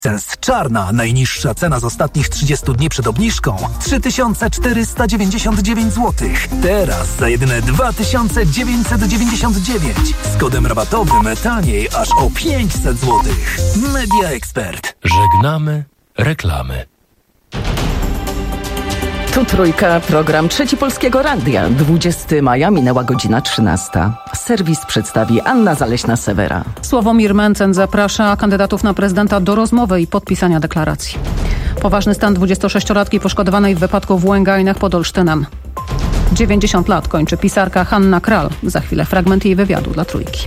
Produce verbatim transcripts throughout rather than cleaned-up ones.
Cens czarna. Najniższa cena z ostatnich trzydziestu dni przed obniżką trzy tysiące czterysta dziewięćdziesiąt dziewięć złotych. Teraz za jedyne dwa tysiące dziewięćset dziewięćdziesiąt dziewięć. Z kodem rabatowym taniej aż o pięćset złotych. Media Expert. Żegnamy reklamy. Tu Trójka, program Trzeci Polskiego Radia. dwudziestego maja minęła godzina trzynasta. Serwis przedstawi Anna Zaleśna-Sewera. Sławomir Mencen zaprasza kandydatów na prezydenta do rozmowy i podpisania deklaracji. Poważny stan dwudziestosześciolatki poszkodowanej w wypadku w Łęgajnach pod Olsztynem. dziewięćdziesiąt lat kończy pisarka Hanna Kral. Za chwilę fragment jej wywiadu dla Trójki.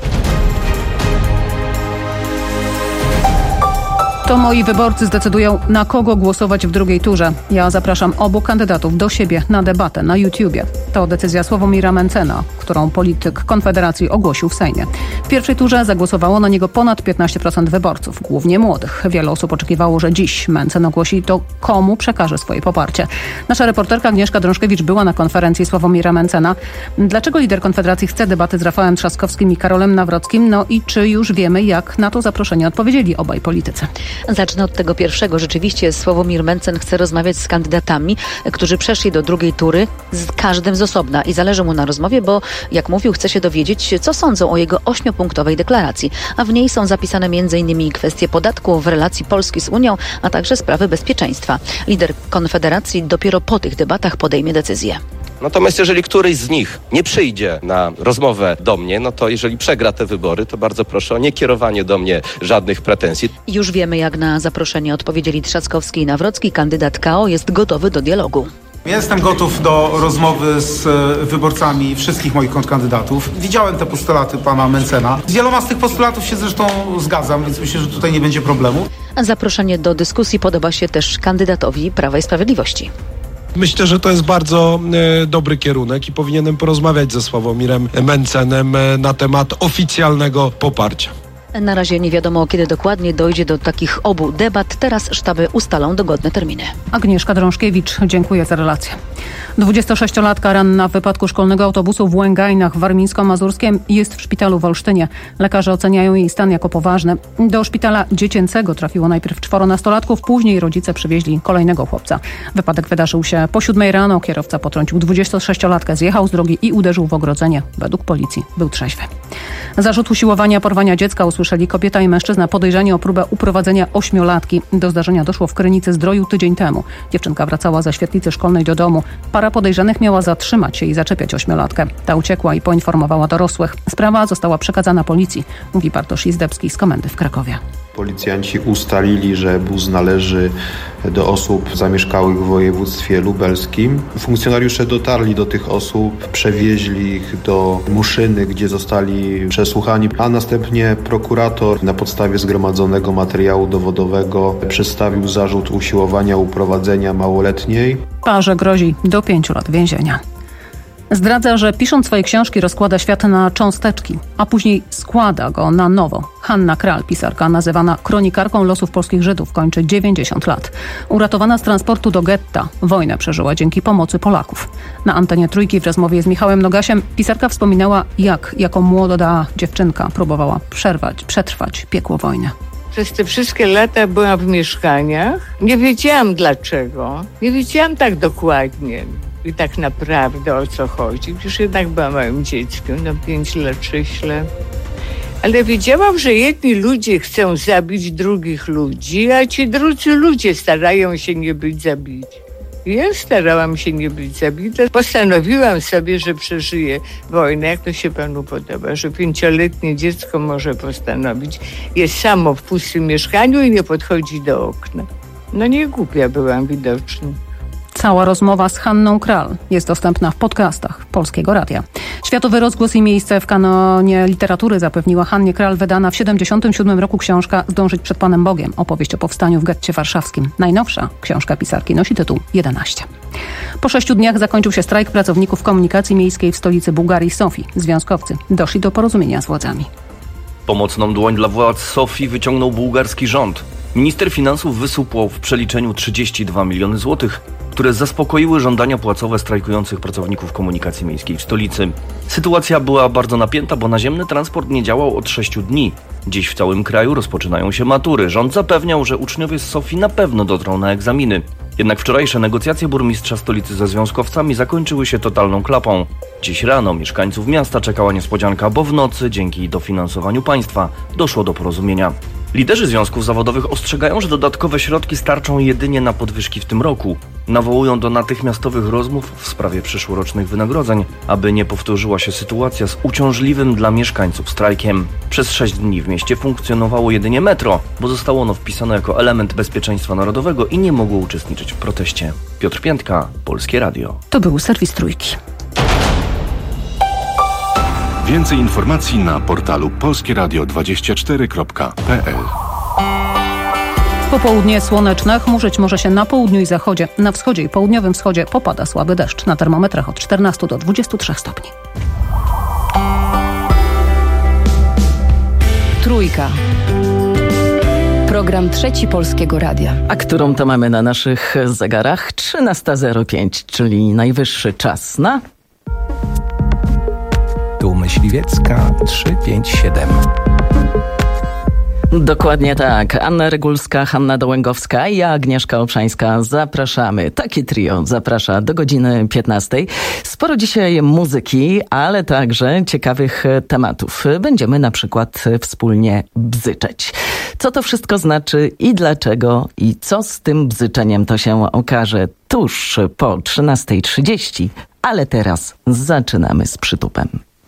To moi wyborcy zdecydują, na kogo głosować w drugiej turze. Ja zapraszam obu kandydatów do siebie na debatę na YouTubie. To decyzja Sławomira Mencena, którą polityk Konfederacji ogłosił w Sejmie. W pierwszej turze zagłosowało na niego ponad piętnaście procent wyborców, głównie młodych. Wiele osób oczekiwało, że dziś Mencen ogłosi to, komu przekaże swoje poparcie. Nasza reporterka Agnieszka Drążkiewicz była na konferencji Sławomira Mencena. Dlaczego lider Konfederacji chce debaty z Rafałem Trzaskowskim i Karolem Nawrockim? No i czy już wiemy, jak na to zaproszenie odpowiedzieli obaj politycy? Zacznę od tego pierwszego. Rzeczywiście Sławomir Mencen chce rozmawiać z kandydatami, którzy przeszli do drugiej tury, z każdym z osobna i zależy mu na rozmowie, bo jak mówił, chce się dowiedzieć, co sądzą o jego ośmiopunktowej deklaracji, a w niej są zapisane m.in. kwestie podatków, relacji Polski z Unią, a także sprawy bezpieczeństwa. Lider Konfederacji dopiero po tych debatach podejmie decyzję. Natomiast jeżeli któryś z nich nie przyjdzie na rozmowę do mnie, no to jeżeli przegra te wybory, to bardzo proszę o niekierowanie do mnie żadnych pretensji. Już wiemy, jak na zaproszenie odpowiedzieli Trzaskowski i Nawrocki. Kandydat K O jest gotowy do dialogu. Ja jestem gotów do rozmowy z wyborcami wszystkich moich kontrkandydatów. Widziałem te postulaty pana Mencena. Z wieloma z tych postulatów się zresztą zgadzam, więc myślę, że tutaj nie będzie problemu. Zaproszenie do dyskusji podoba się też kandydatowi Prawa i Sprawiedliwości. Myślę, że to jest bardzo e, dobry kierunek i powinienem porozmawiać ze Sławomirem Mencenem e, na temat oficjalnego poparcia. Na razie nie wiadomo, kiedy dokładnie dojdzie do takich obu debat. Teraz sztaby ustalą dogodne terminy. Agnieszka Drążkiewicz, dziękuję za relację. dwudziestosześciolatka ranna w wypadku szkolnego autobusu w Łęgajnach w Warmińsko-Mazurskiem jest w szpitalu w Olsztynie. Lekarze oceniają jej stan jako poważny. Do szpitala dziecięcego trafiło najpierw czworo nastolatków, później rodzice przywieźli kolejnego chłopca. Wypadek wydarzył się po siódmej rano. Kierowca potrącił dwudziestosześciolatkę, zjechał z drogi i uderzył w ogrodzenie. Według policji był trzeźwy. Zarzut usiłowania porwania dziecka usłyszeli kobieta i mężczyzna podejrzani o próbę uprowadzenia ośmiolatki. Do zdarzenia doszło w Krynicy-Zdroju tydzień temu. Dziewczynka wracała ze świetlicy szkolnej do domu. Para podejrzanych miała zatrzymać się i zaczepiać ośmiolatkę. Ta uciekła i poinformowała dorosłych. Sprawa została przekazana policji, mówi Bartosz Izdebski z komendy w Krakowie. Policjanci ustalili, że bus należy do osób zamieszkałych w województwie lubelskim. Funkcjonariusze dotarli do tych osób, przewieźli ich do Muszyny, gdzie zostali przesłuchani, a następnie prokurator na podstawie zgromadzonego materiału dowodowego przedstawił zarzut usiłowania uprowadzenia małoletniej. Parze grozi do pięciu lat więzienia. Zdradza, że pisząc swoje książki rozkłada świat na cząsteczki, a później składa go na nowo. Hanna Kral, pisarka nazywana kronikarką losów polskich Żydów, kończy dziewięćdziesiąt lat. Uratowana z transportu do getta, wojnę przeżyła dzięki pomocy Polaków. Na antenie Trójki w rozmowie z Michałem Nogasiem pisarka wspominała, jak jako młoda dziewczynka próbowała przerwać, przetrwać piekło wojny. Przez te wszystkie lata byłam w mieszkaniach. Nie wiedziałam dlaczego. Nie wiedziałam tak dokładnie. I tak naprawdę o co chodzi. Przecież jednak byłam małym dzieckiem, no pięć lat, sześć lat. Ale wiedziałam, że jedni ludzie chcą zabić drugich ludzi, a ci drudzy ludzie starają się nie być zabici. Ja starałam się nie być zabita. Postanowiłam sobie, że przeżyję wojnę, jak to się panu podoba, że pięcioletnie dziecko może postanowić. Jest samo w pustym mieszkaniu i nie podchodzi do okna. No nie głupia byłam widocznie. Cała rozmowa z Hanną Kral jest dostępna w podcastach Polskiego Radia. Światowy rozgłos i miejsce w kanonie literatury zapewniła Hannie Kral wydana w siedemdziesiątym siódmym roku książka Zdążyć przed Panem Bogiem. Opowieść o powstaniu w getcie warszawskim. Najnowsza książka pisarki nosi tytuł jedenaście. Po sześciu dniach zakończył się strajk pracowników komunikacji miejskiej w stolicy Bułgarii Sofii. Związkowcy doszli do porozumienia z władzami. Pomocną dłoń dla władz Sofii wyciągnął bułgarski rząd. Minister finansów wysupłał w przeliczeniu trzydzieści dwa miliony złotych, które zaspokoiły żądania płacowe strajkujących pracowników komunikacji miejskiej w stolicy. Sytuacja była bardzo napięta, bo naziemny transport nie działał od sześciu dni. Dziś w całym kraju rozpoczynają się matury. Rząd zapewniał, że uczniowie z Sofii na pewno dotrą na egzaminy. Jednak wczorajsze negocjacje burmistrza stolicy ze związkowcami zakończyły się totalną klapą. Dziś rano mieszkańców miasta czekała niespodzianka, bo w nocy, dzięki dofinansowaniu państwa, doszło do porozumienia. Liderzy związków zawodowych ostrzegają, że dodatkowe środki starczą jedynie na podwyżki w tym roku. Nawołują do natychmiastowych rozmów w sprawie przyszłorocznych wynagrodzeń, aby nie powtórzyła się sytuacja z uciążliwym dla mieszkańców strajkiem. Przez sześć dni w mieście funkcjonowało jedynie metro, bo zostało ono wpisane jako element bezpieczeństwa narodowego i nie mogło uczestniczyć w proteście. Piotr Piętka, Polskie Radio. To był serwis Trójki. Więcej informacji na portalu polskieradio dwadzieścia cztery kropka p l. Popołudnie słoneczne, chmurzyć może się na południu i zachodzie. Na wschodzie i południowym wschodzie popada słaby deszcz. Na termometrach od czternastu do dwudziestu trzech stopni. Trójka. Program Trzeci Polskiego Radia. A którą to mamy na naszych zegarach? trzynasta zero pięć, czyli najwyższy czas na... Tu Myśliwiecka trzysta pięćdziesiąt siedem. Dokładnie tak. Anna Regulska, Hanna Dołęgowska i ja, Agnieszka Obszańska, zapraszamy. Takie trio zaprasza do godziny piętnastej. Sporo dzisiaj muzyki, ale także ciekawych tematów. Będziemy na przykład wspólnie bzyczeć. Co to wszystko znaczy i dlaczego i co z tym bzyczeniem, to się okaże tuż po trzynastej trzydzieści, ale teraz zaczynamy z przytupem.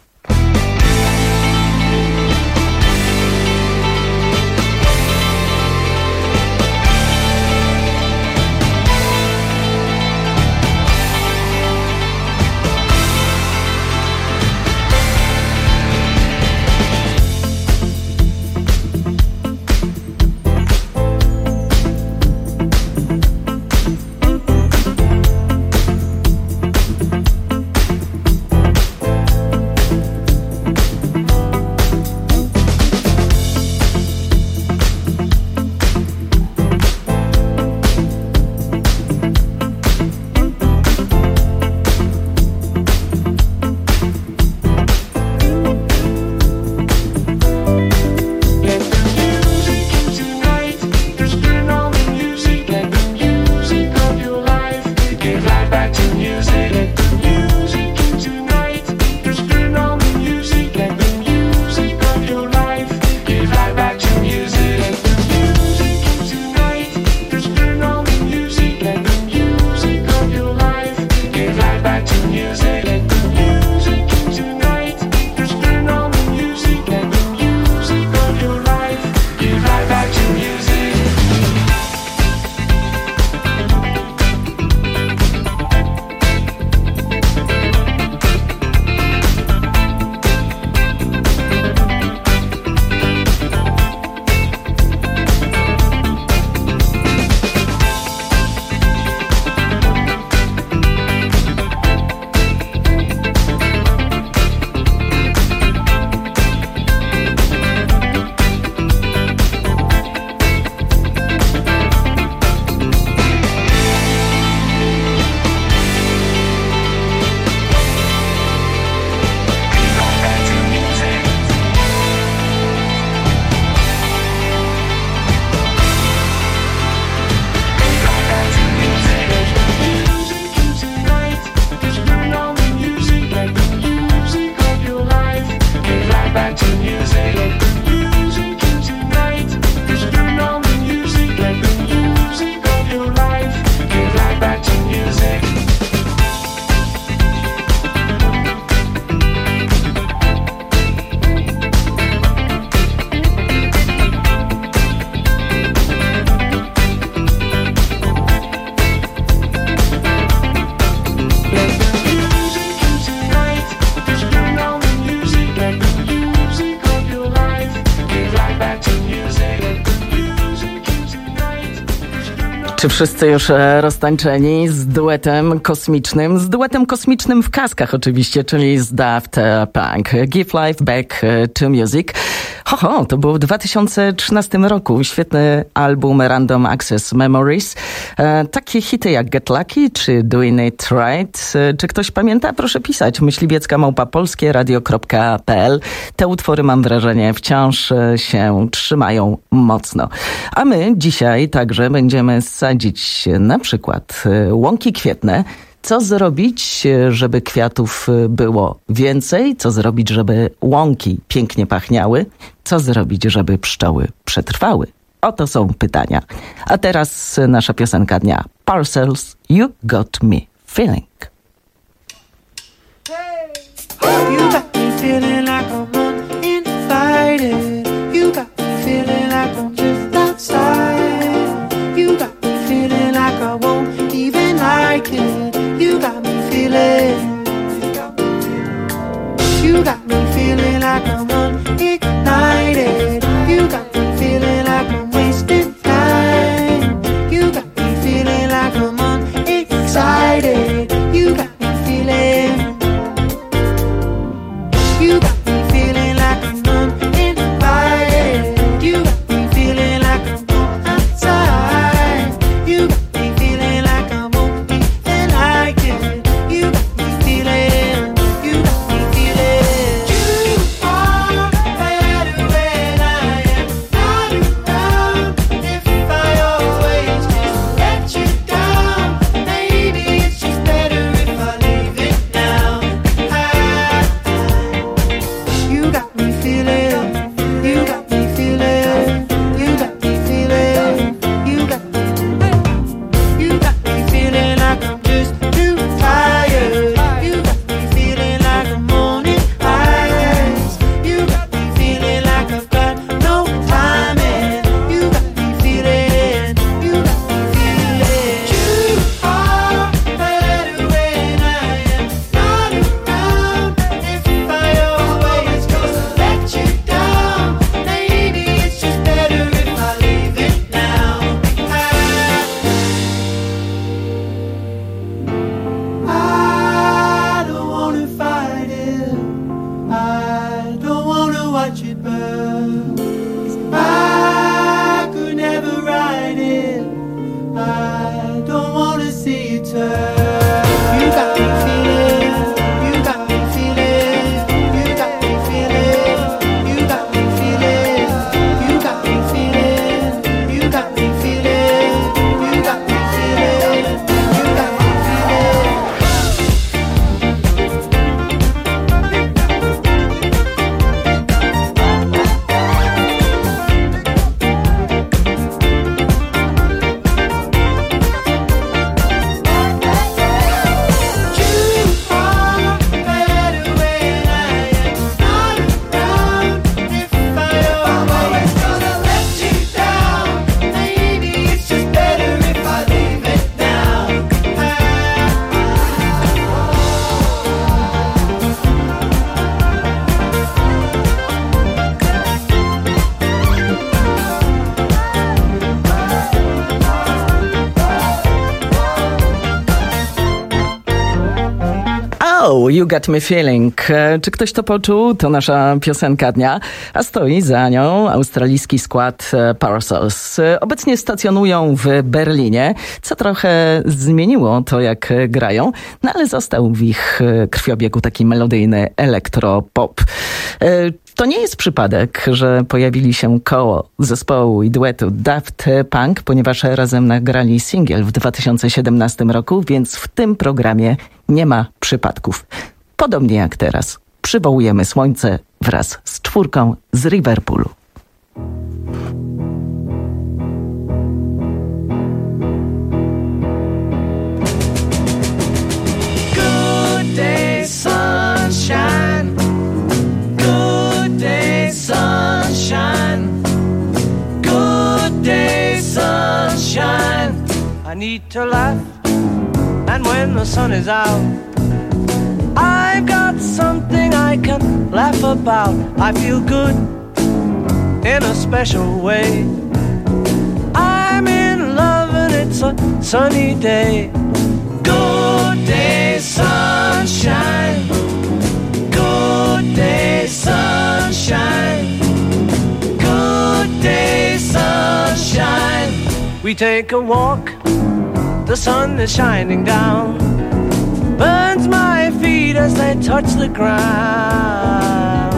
Czy wszyscy już roztańczeni z duetem kosmicznym? Z duetem kosmicznym w kaskach oczywiście, czyli z Daft Punk. Give Life Back to Music. Ho, ho, to było w dwa tysiące trzynastym roku. Świetny album Random Access Memories. E, takie hity jak Get Lucky czy Doing It Right. E, czy ktoś pamięta? Proszę pisać. myśliwiecka małpa polskie radio kropka p l. Te utwory, mam wrażenie, wciąż się trzymają mocno. A my dzisiaj także będziemy sadzić na przykład łąki kwietne. Co zrobić, żeby kwiatów było więcej? Co zrobić, żeby łąki pięknie pachniały? Co zrobić, żeby pszczoły przetrwały? Oto są pytania. A teraz nasza piosenka dnia. Parcels, You Got Me Feeling. You got me feeling like I'm uninvited. You got me feeling like I'm just outside. You got me feeling like I won't even like it. You got me feeling. You got me feeling like I'm unignited. You got me feeling like I'm wasting time. You got me feeling like I'm unexcited. You got me feeling. You got me feeling like I'm uninvited. You got me feeling like I'm outside. You got me feeling like I won't even like it. You got me feeling. You got me feeling. You are better when I am not around. If I always just let you down, maybe it's just better if I leave it now. You got me feeling, you got me feeling, you got me feeling, you got me, you got me feeling like I'm just too tired. You got me feeling like I'm on it highs. You got me feeling like I've got no time and you got me feeling, you got me feeling. You are better when I am not around. If I always just let you down, maybe it's just better if I leave it now. I don't wanna fight it. I don't wanna watch it burn. I could never ride it. I don't wanna see it turn. You got me feeling. You got me feeling. You got me feeling. You got me feeling. You got me feeling. You got me feeling. You got me feeling. You got me feeling. You are better when I am not around. If I always gonna let you down, maybe it's just better if I leave it now. Oh, You Got Me Feeling. E, Czy ktoś to poczuł? To nasza piosenka dnia, a stoi za nią australijski skład e, Parcels. E, Obecnie stacjonują w Berlinie, co trochę zmieniło to, jak e, grają, no ale został w ich e, krwiobiegu taki melodyjny elektropop. E, To nie jest przypadek, że pojawili się koło zespołu i duetu Daft Punk, ponieważ razem nagrali singiel w dwa tysiące siedemnastym roku, więc w tym programie nie ma przypadków. Podobnie jak teraz. Przywołujemy słońce wraz z czwórką z Liverpoolu. Good day, sunshine. Good day, sunshine. Good day, sunshine. I need to laugh, and when the sun is out, I've got something I can laugh about. I feel good in a special way. I'm in love and it's a sunny day. Good day, sunshine. Good day, sunshine. We take a walk, the sun is shining down, burns my feet as they touch the ground.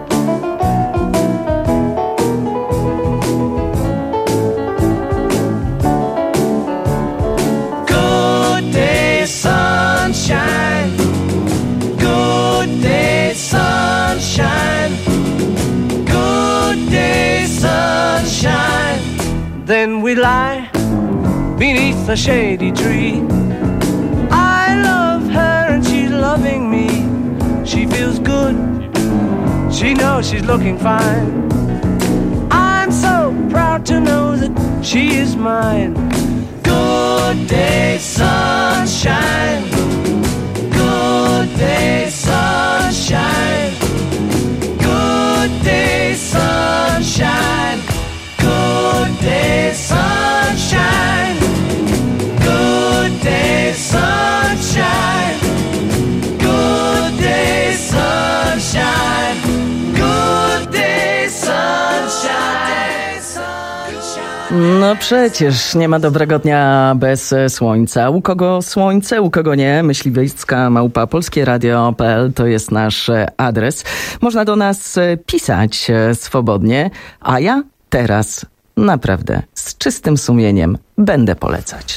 Good day, sunshine. Good day, sunshine. Good day, sunshine. Then we lie beneath a shady tree. I love her and she's loving me. She feels good, she knows she's looking fine. I'm so proud to know that she is mine. Good day, sunshine. Good day, sunshine. Good day, sunshine. Good day, sunshine. Good day, sunshine. Good day, sunshine. Good day, sunshine. No przecież nie ma dobrego dnia bez słońca. U kogo słońce, u kogo nie? Myśliwiecka małpa polskie radio kropka p l to jest nasz adres. Można do nas pisać swobodnie, a ja teraz naprawdę z czystym sumieniem będę polecać.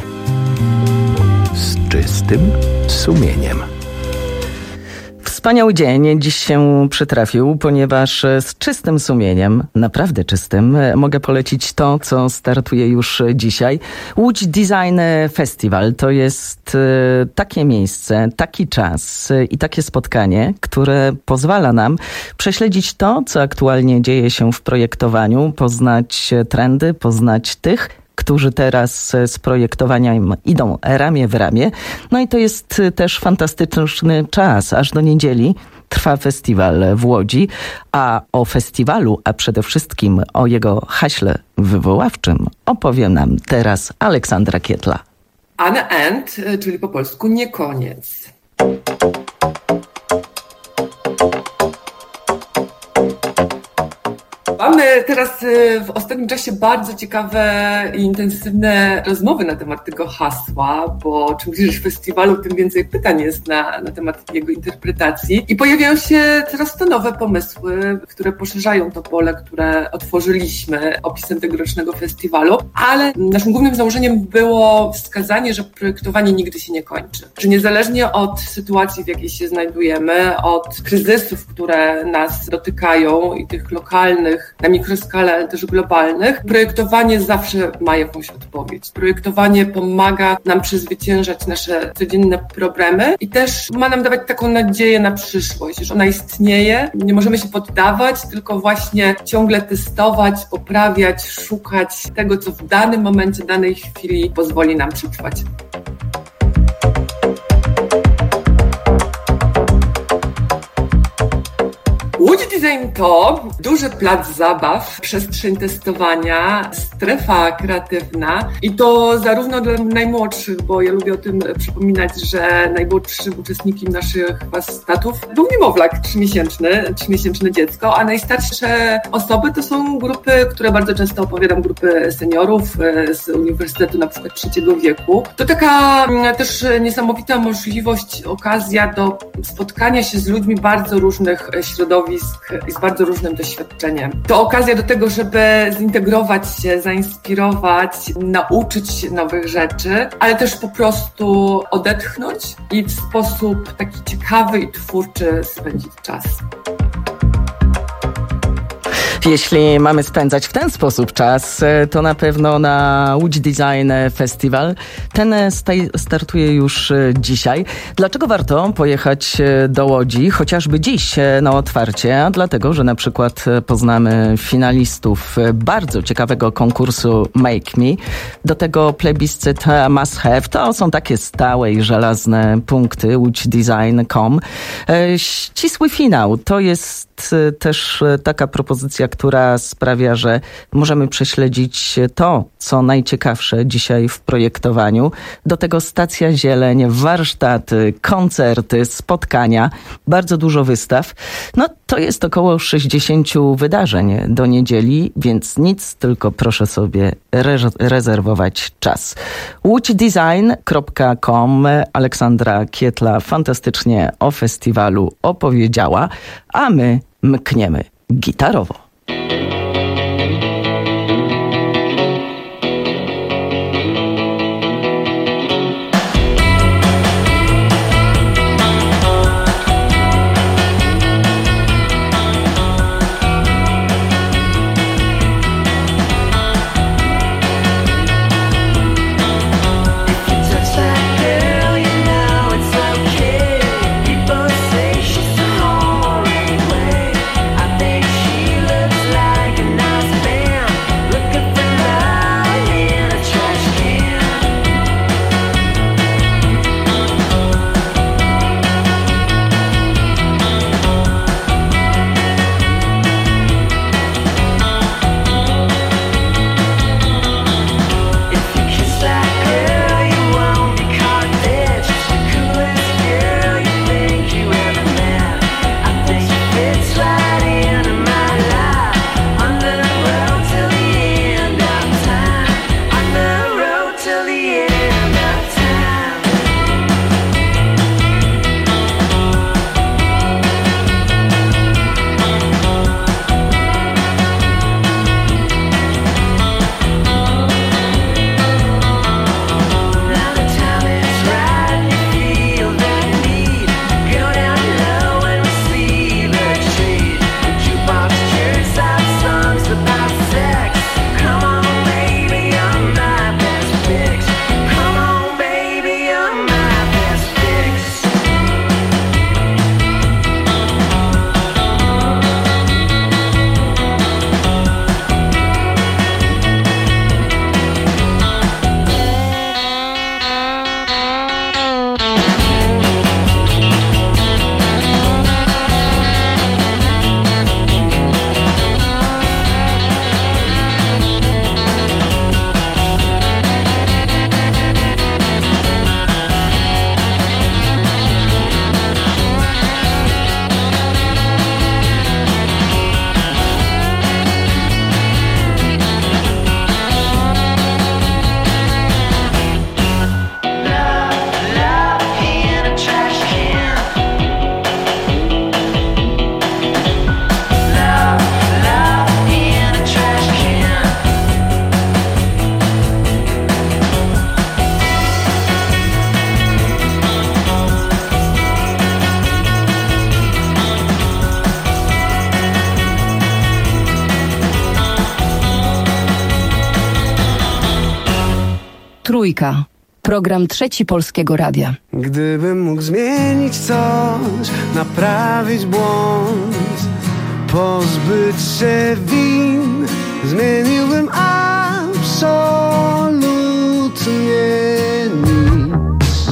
Z czystym sumieniem. Wspaniały dzień dziś się przytrafił, ponieważ z czystym sumieniem, naprawdę czystym, mogę polecić to, co startuje już dzisiaj. Łódź Design Festival to jest takie miejsce, taki czas i takie spotkanie, które pozwala nam prześledzić to, co aktualnie dzieje się w projektowaniu, poznać trendy, poznać tych, którzy teraz z projektowaniem idą ramię w ramię. No i to jest też fantastyczny czas. Aż do niedzieli trwa festiwal w Łodzi, a o festiwalu, a przede wszystkim o jego haśle wywoławczym opowie nam teraz Aleksandra Kietla. An end, czyli po polsku nie koniec. Mamy teraz w ostatnim czasie bardzo ciekawe i intensywne rozmowy na temat tego hasła, bo czym bliżej festiwalu, tym więcej pytań jest na, na temat jego interpretacji i pojawiają się coraz to nowe pomysły, które poszerzają to pole, które otworzyliśmy opisem tegorocznego festiwalu, ale naszym głównym założeniem było wskazanie, że projektowanie nigdy się nie kończy, że niezależnie od sytuacji, w jakiej się znajdujemy, od kryzysów, które nas dotykają i tych lokalnych, na mikroskalę, ale też globalnych, projektowanie zawsze ma jakąś odpowiedź. Projektowanie pomaga nam przezwyciężać nasze codzienne problemy i też ma nam dawać taką nadzieję na przyszłość, że ona istnieje, nie możemy się poddawać, tylko właśnie ciągle testować, poprawiać, szukać tego, co w danym momencie, danej chwili pozwoli nam przetrwać. Łódź Design to duży plac zabaw, przestrzeń testowania, strefa kreatywna i to zarówno dla najmłodszych, bo ja lubię o tym przypominać, że najmłodszym uczestnikiem naszych warsztatów był niemowlak trzymiesięczny, trzymiesięczne dziecko, a najstarsze osoby to są grupy, które bardzo często opowiadam, grupy seniorów z Uniwersytetu na przykład trzeciego wieku. To taka też niesamowita możliwość, okazja do spotkania się z ludźmi bardzo różnych środowisk i z bardzo różnym doświadczeniem. To okazja do tego, żeby zintegrować się, zainspirować, nauczyć się nowych rzeczy, ale też po prostu odetchnąć i w sposób taki ciekawy i twórczy spędzić czas. Jeśli mamy spędzać w ten sposób czas, to na pewno na Łódź Design Festival. Ten startuje już dzisiaj. Dlaczego warto pojechać do Łodzi, chociażby dziś na otwarcie? A dlatego, że na przykład poznamy finalistów bardzo ciekawego konkursu Make Me. Do tego plebiscyt Must Have. To są takie stałe i żelazne punkty łódź design kropka com. Ścisły finał to jest też taka propozycja, która sprawia, że możemy prześledzić to, co najciekawsze dzisiaj w projektowaniu. Do tego stacja Zieleń, warsztaty, koncerty, spotkania, bardzo dużo wystaw. No to jest około sześćdziesiąt wydarzeń do niedzieli, więc nic, tylko proszę sobie re- rezerwować czas. łódź design kropka com. Aleksandra Kietla fantastycznie o festiwalu opowiedziała, a my mkniemy gitarowo. Trójka. Program Trzeci Polskiego Radia. Gdybym mógł zmienić coś, naprawić błąd, pozbyć się win, zmieniłbym absolutnie nic.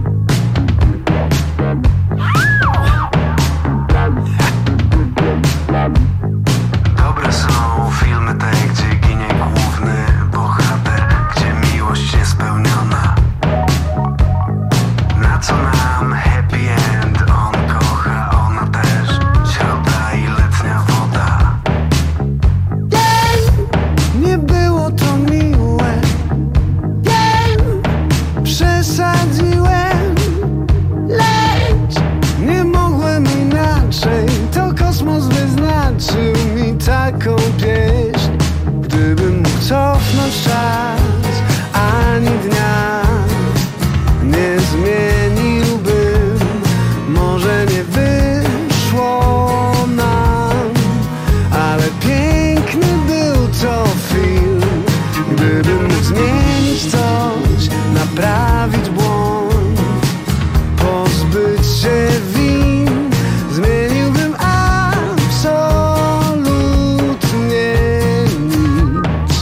Dobre są filmy te, gdzie ginie główny bohater, gdzie miłość niespełniona. Na co nam happy end? On kocha, ona też. Środa i letnia woda. Wiem, nie było to miłe. Wiem, przesadziłem. Lecz nie mogłem inaczej. To kosmos wyznaczył mi taką pieśń. Gdybym mógł cofnąć czas, ani dnia nie zmieniłbym, może nie wyszło nam, ale piękny był to film. Gdybym mógł zmienić coś, naprawić błąd, pozbyć się win, zmieniłbym absolutnie nic.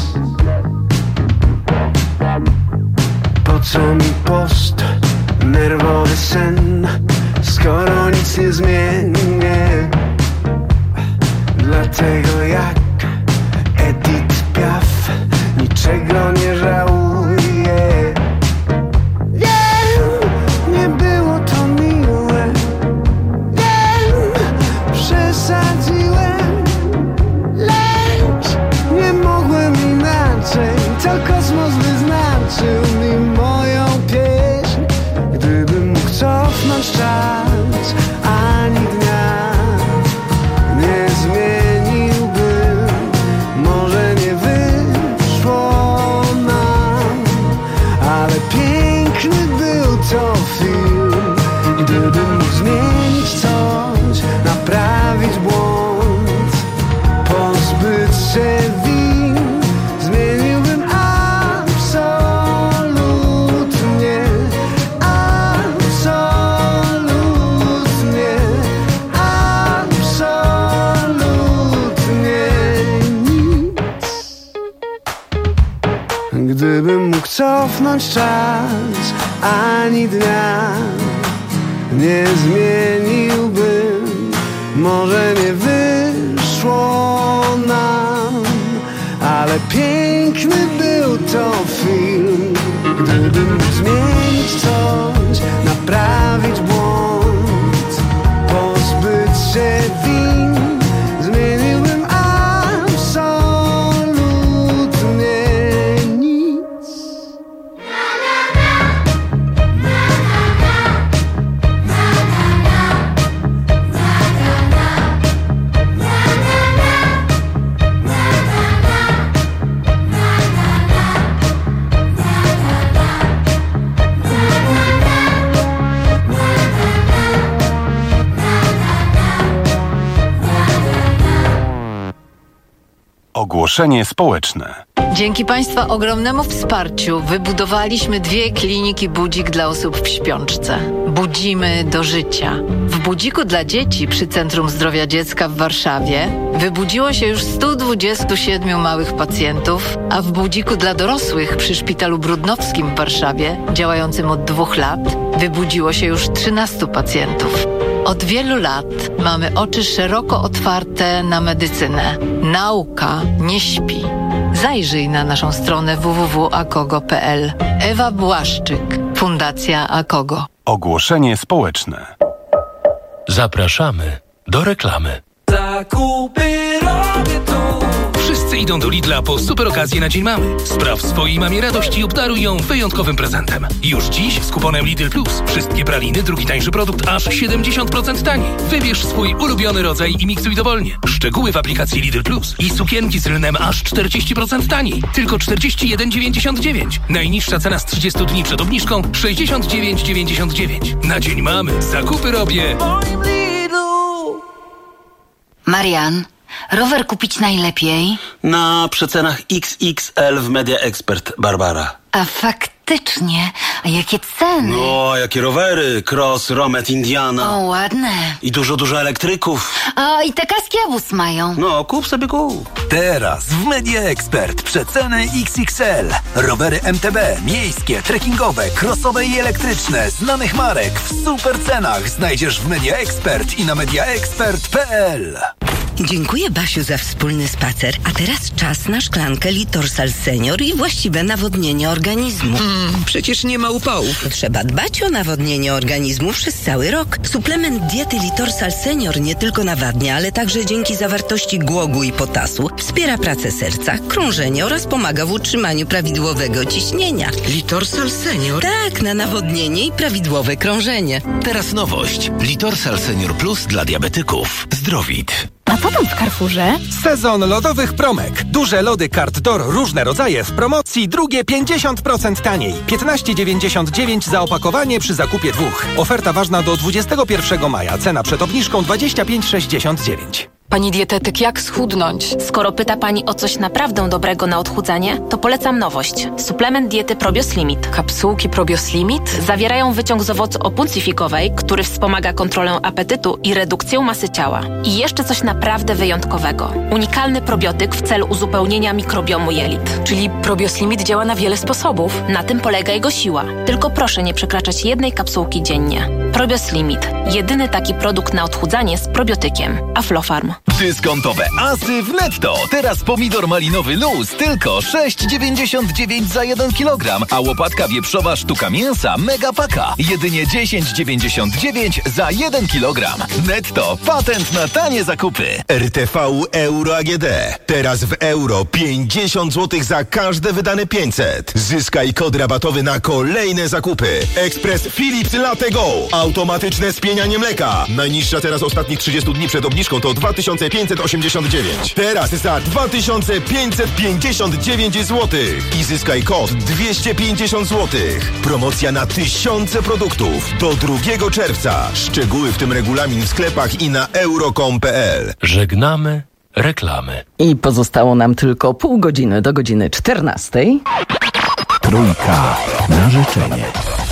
Po co mi post, nerwowy sen, skoro nic nie zmienię? Dlatego jak czego nie żałuję. Wiem, nie było to miłe. Wiem, przesadziłem, lecz nie mogłem inaczej. To kosmos wyznaczył mi moją pieśń. Gdybym mógł cofnąć czas, ani dnia nie zmieniłbym. Może nie wyszło nam, ale piękny był to film. Gdybym mógł zmienić coś, naprawić błąd, pozbyć się win, zmieniłbym absolutnie, absolutnie, absolutnie nic. Gdybym mógł cofnąć czas, ani dnia nie zmieniłbym. Może nie wyszło nam, ale piękny był to film. Gdybym mógł zmienić coś, naprawić błąd, pozbyć się win, zmieniłbym absolutnie nic. Ogłoszenie społeczne. Dzięki Państwa ogromnemu wsparciu wybudowaliśmy dwie kliniki Budzik dla osób w śpiączce. Budzimy do życia. W Budziku dla dzieci przy Centrum Zdrowia Dziecka w Warszawie wybudziło się już stu dwudziestu siedmiu małych pacjentów, a w Budziku dla dorosłych przy Szpitalu Brudnowskim w Warszawie, działającym od dwóch lat, wybudziło się już trzynastu pacjentów. Od wielu lat mamy oczy szeroko otwarte na medycynę. Nauka nie śpi. Zajrzyj na naszą stronę w w w kropka akogo kropka p l. Ewa Błaszczyk, Fundacja Akogo. Ogłoszenie społeczne. Zapraszamy do reklamy. Zakupy robię tu. Wszyscy idą do Lidla po super okazję na Dzień Mamy. Spraw swojej mamie radość i obdaruj ją wyjątkowym prezentem. Już dziś z kuponem Lidl Plus. Wszystkie praliny, drugi tańszy produkt, aż siedemdziesiąt procent taniej. Wybierz swój ulubiony rodzaj i miksuj dowolnie. Szczegóły w aplikacji Lidl Plus. I sukienki z lnem aż czterdzieści procent taniej. Tylko czterdzieści jeden dziewięćdziesiąt dziewięć. Najniższa cena z trzydziestu dni przed obniżką sześćdziesiąt dziewięć dziewięćdziesiąt dziewięć. Na Dzień Mamy zakupy robię. Marian, rower kupić najlepiej? Na przecenach X X L w Media Expert, Barbara. A faktycznie, a jakie ceny? No, jakie rowery, Cross, Romet, Indiana. O, ładne. I dużo, dużo elektryków. A i te kaski Awus mają. No, kup sobie kup. Teraz w Media Expert przeceny X X L. Rowery M T B, miejskie, trekkingowe, crossowe i elektryczne, znanych marek w super cenach znajdziesz w Media Expert i na mediaexpert kropka p l. Dziękuję, Basiu, za wspólny spacer. A teraz czas na szklankę Litorsal Senior i właściwe nawodnienie organizmu. Mm, przecież nie ma upałów. Trzeba dbać o nawodnienie organizmu przez cały rok. Suplement diety Litorsal Senior nie tylko nawadnia, ale także dzięki zawartości głogu i potasu wspiera pracę serca, krążenie oraz pomaga w utrzymaniu prawidłowego ciśnienia. Litorsal Senior? Tak, na nawodnienie i prawidłowe krążenie. Teraz nowość. Litorsal Senior Plus dla diabetyków. Zdrowit. A co tam w Carrefourze? Sezon lodowych promek. Duże lody Kartdor, różne rodzaje w promocji, drugie pięćdziesiąt procent taniej. piętnaście dziewięćdziesiąt dziewięć za opakowanie przy zakupie dwóch. Oferta ważna do dwudziestego pierwszego maja. Cena przed obniżką dwadzieścia pięć sześćdziesiąt dziewięć. Pani dietetyk, jak schudnąć? Skoro pyta Pani o coś naprawdę dobrego na odchudzanie, to polecam nowość. Suplement diety Probios Limit. Kapsułki Probios Limit zawierają wyciąg z owocu opuncyfikowej, który wspomaga kontrolę apetytu i redukcję masy ciała. I jeszcze coś naprawdę wyjątkowego. Unikalny probiotyk w celu uzupełnienia mikrobiomu jelit. Czyli Probios Limit działa na wiele sposobów. Na tym polega jego siła. Tylko proszę nie przekraczać jednej kapsułki dziennie. Probios Limit. Jedyny taki produkt na odchudzanie z probiotykiem. Aflofarm. Dyskontowe asy w Netto. Teraz pomidor malinowy luz tylko sześć dziewięćdziesiąt dziewięć za jeden kilogram, a łopatka wieprzowa sztuka mięsa mega paka jedynie dziesięć dziewięćdziesiąt dziewięć za jeden kilogram. Netto. Patent na tanie zakupy. R T V Euro A G D. Teraz w euro pięćdziesiąt złotych za każde wydane pięćset. Zyskaj kod rabatowy na kolejne zakupy. Ekspres Philips Latte Go. Automatyczne spienianie mleka. Najniższa teraz ostatnich trzydziestu dni przed obniżką to dwa tysiące pięćset osiemdziesiąt dziewięć. Teraz za dwa tysiące pięćset pięćdziesiąt dziewięć złotych. I zyskaj kod dwieście pięćdziesiąt złotych. Promocja na tysiące produktów. Do drugiego czerwca. Szczegóły w tym regulamin w sklepach i na euro kropka com kropka p l. Żegnamy reklamy. I pozostało nam tylko pół godziny do godziny czternastej. Trójka na życzenie.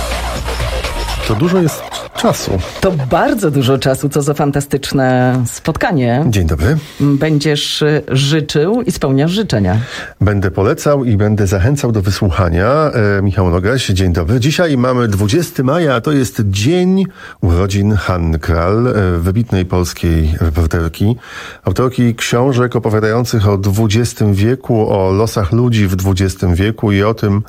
To dużo jest czasu. To bardzo dużo czasu, co za fantastyczne spotkanie. Dzień dobry. Będziesz życzył i spełniasz życzenia. Będę polecał i będę zachęcał do wysłuchania. E, Michał Nogaś, dzień dobry. Dzisiaj mamy dwudziestego maja, a to jest dzień urodzin Hanny Kral, e, wybitnej polskiej reporterki, autorki książek opowiadających o dwudziestym wieku, o losach ludzi w dwudziestym wieku i o tym,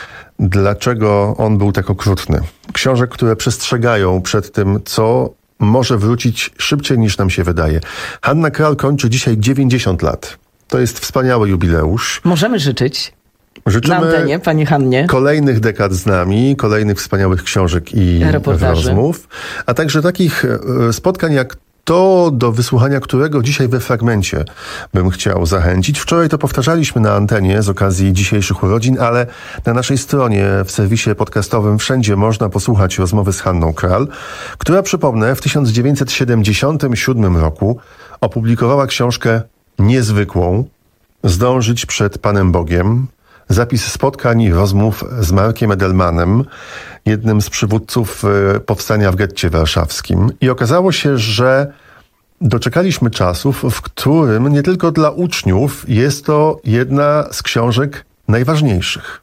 dlaczego on był tak okrutny. Książek, które przestrzegają przed tym, co może wrócić szybciej niż nam się wydaje. Hanna Kral kończy dzisiaj dziewięćdziesiąt lat. To jest wspaniały jubileusz. Możemy życzyć Życzymy na antenie, pani Hannie, kolejnych dekad z nami, kolejnych wspaniałych książek i reportaży, rozmów, a także takich spotkań jak to, do wysłuchania którego dzisiaj we fragmencie bym chciał zachęcić. Wczoraj to powtarzaliśmy na antenie z okazji dzisiejszych urodzin, ale na naszej stronie w serwisie podcastowym wszędzie można posłuchać rozmowy z Hanną Kral, która, przypomnę, w tysiąc dziewięćset siedemdziesiątym siódmym roku opublikowała książkę niezwykłą Zdążyć przed Panem Bogiem. Zapis spotkań i rozmów z Markiem Edelmanem, jednym z przywódców powstania w getcie warszawskim. I okazało się, że doczekaliśmy czasów, w którym nie tylko dla uczniów jest to jedna z książek najważniejszych.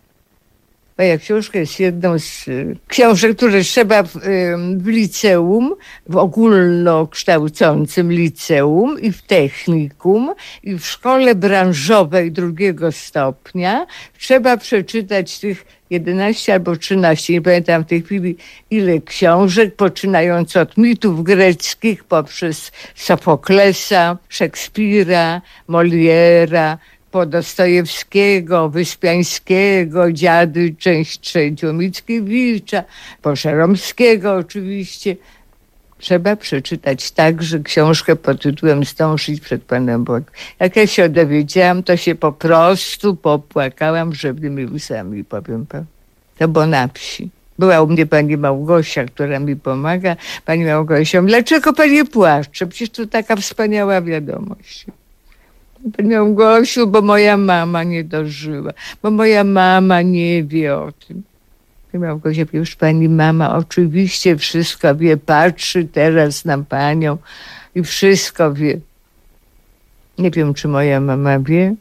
Moja książka jest jedną z książek, które trzeba w, w liceum, w ogólnokształcącym liceum i w technikum i w szkole branżowej drugiego stopnia trzeba przeczytać tych jedenaście albo trzynaście, nie pamiętam w tej chwili ile książek, poczynając od mitów greckich poprzez Sofoklesa, Szekspira, Moliera, po Dostojewskiego, Wyspiańskiego, Dziady, część trzecią Mickiewicza, po Żeromskiego oczywiście. Trzeba przeczytać także książkę pod tytułem Zdążyć przed Panem Bogiem. Jak ja się dowiedziałam, to się po prostu popłakałam żywnymi łzami, powiem pan. To było na wsi. Była u mnie pani Małgosia, która mi pomaga. Pani Małgosia, dlaczego pani płacze? Przecież to taka wspaniała wiadomość. Pani Małgosiu, bo moja mama nie dożyła, bo moja mama nie wie o tym. Pani Małgosia, już pani mama oczywiście wszystko wie, patrzy teraz na panią i wszystko wie. Nie wiem, czy moja mama wie,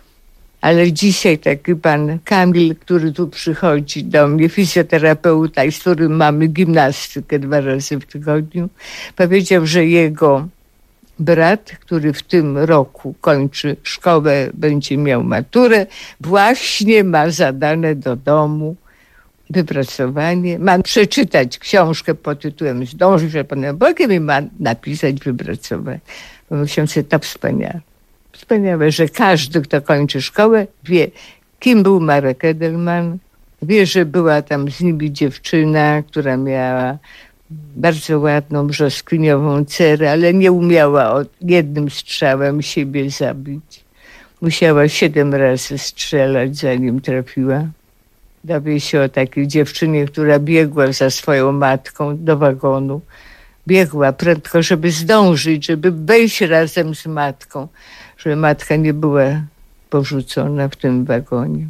ale dzisiaj taki pan Kamil, który tu przychodzi do mnie, fizjoterapeuta, i z którym mamy gimnastykę dwa razy w tygodniu, powiedział, że jego brat, który w tym roku kończy szkołę, będzie miał maturę, właśnie ma zadane do domu wypracowanie, ma przeczytać książkę pod tytułem Zdążyć przed Panem Bogiem i ma napisać wypracowanie. Myślę sobie, to wspaniałe. Wspaniałe, że każdy, kto kończy szkołę, wie, kim był Marek Edelman, wie, że była tam z nimi dziewczyna, która miała bardzo ładną brzoskwiniową cerę, ale nie umiała od jednym strzałem siebie zabić. Musiała siedem razy strzelać, zanim trafiła. Dowie się o takiej dziewczynie, która biegła za swoją matką do wagonu. Biegła prędko, żeby zdążyć, żeby wejść razem z matką, żeby matka nie była porzucona w tym wagonie.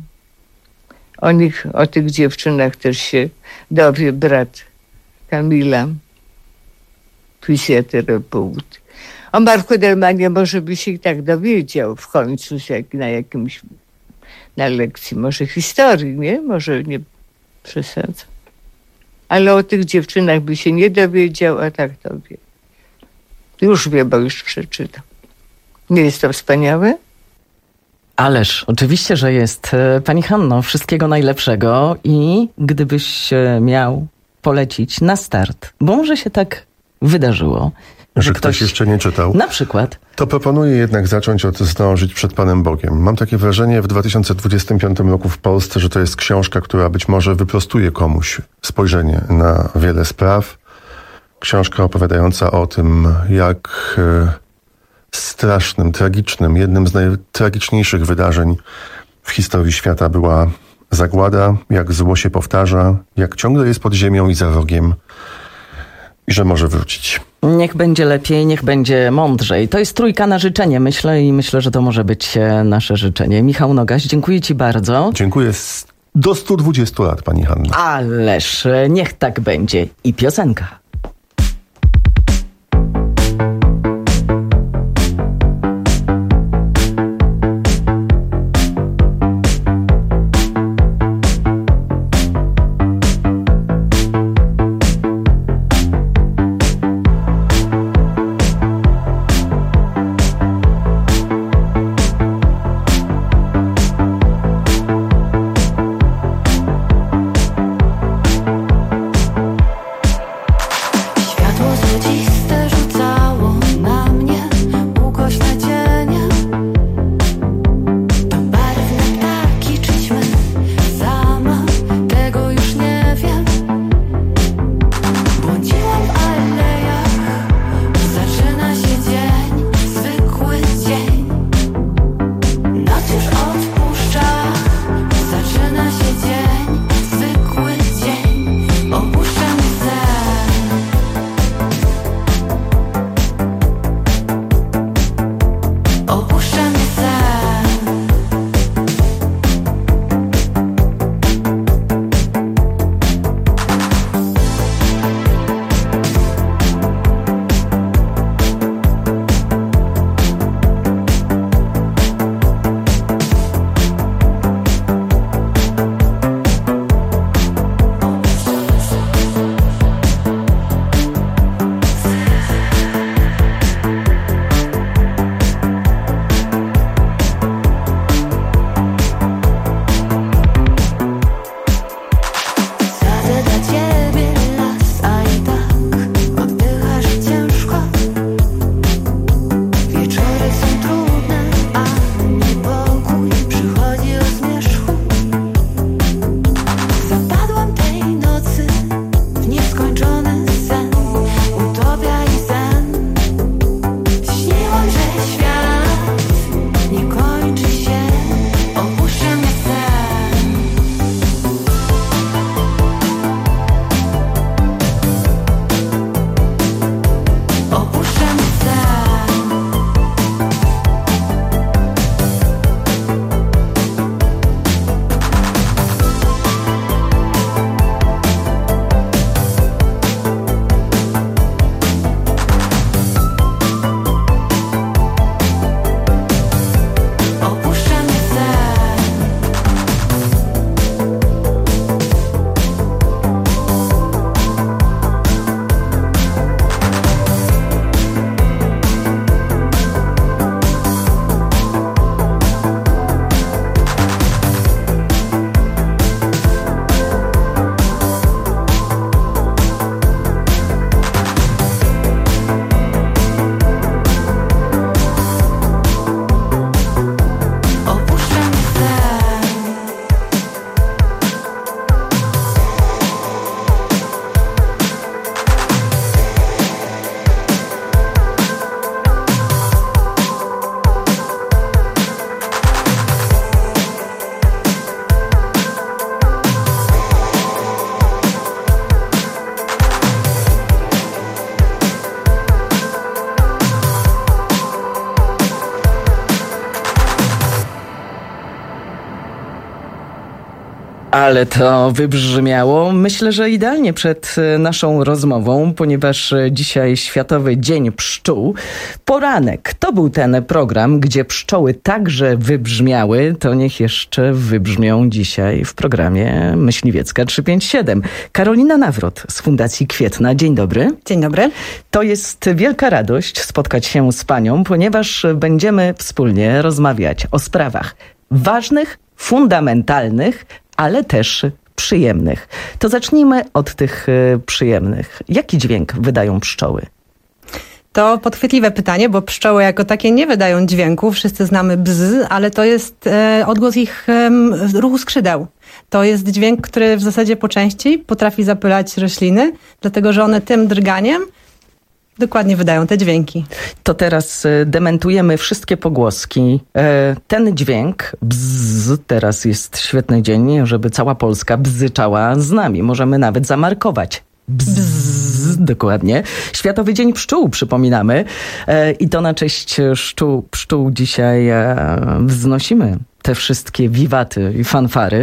O nich, o tych dziewczynach też się dowie brat Kamila, fizjoterapeuty. O Marku Edelmanie może by się i tak dowiedział w końcu jak, na jakimś, na lekcji, może historii, nie? Może nie przesadzam. Ale o tych dziewczynach by się nie dowiedział, a tak to wie. Już wie, bo już przeczytał. Nie jest to wspaniałe? Ależ, oczywiście, że jest. Pani Hanno, wszystkiego najlepszego i gdybyś miał polecić na start, bo może się tak wydarzyło, że, że ktoś, ktoś jeszcze nie czytał. Na przykład. To proponuję jednak zacząć od Zdążyć przed Panem Bogiem. Mam takie wrażenie w dwa tysiące dwudziestym piątym roku w Polsce, że to jest książka, która być może wyprostuje komuś spojrzenie na wiele spraw. Książka opowiadająca o tym, jak e, strasznym, tragicznym, jednym z najtragiczniejszych wydarzeń w historii świata była zagłada, jak zło się powtarza, jak ciągle jest pod ziemią i za rogiem i że może wrócić. Niech będzie lepiej, niech będzie mądrzej. To jest trójka na życzenie, myślę, i myślę, że to może być nasze życzenie. Michał Nogaś, dziękuję ci bardzo. Dziękuję. Do stu dwudziestu lat, pani Hanna. Ależ niech tak będzie. I piosenka. Ale to wybrzmiało, myślę, że idealnie przed naszą rozmową, ponieważ dzisiaj Światowy Dzień Pszczół. Poranek to był ten program, gdzie pszczoły także wybrzmiały. To niech jeszcze wybrzmią dzisiaj w programie Myśliwiecka trzysta pięćdziesiąt siedem. Karolina Nawrot z Fundacji Kwietna. Dzień dobry. Dzień dobry. To jest wielka radość spotkać się z panią, ponieważ będziemy wspólnie rozmawiać o sprawach ważnych, fundamentalnych, ale też przyjemnych. To zacznijmy od tych y, przyjemnych. Jaki dźwięk wydają pszczoły? To podchwytliwe pytanie, bo pszczoły jako takie nie wydają dźwięku. Wszyscy znamy bzz, ale to jest e, odgłos ich e, ruchu skrzydeł. To jest dźwięk, który w zasadzie po części potrafi zapylać rośliny, dlatego że one tym drganiem dokładnie wydają te dźwięki. To teraz dementujemy wszystkie pogłoski. Ten dźwięk, bzz, teraz jest świetny dzień, żeby cała Polska bzyczała z nami. Możemy nawet zamarkować. Bzz, dokładnie. Światowy Dzień Pszczół, przypominamy. I to na cześć pszczół, pszczół dzisiaj wznosimy te wszystkie wiwaty i fanfary.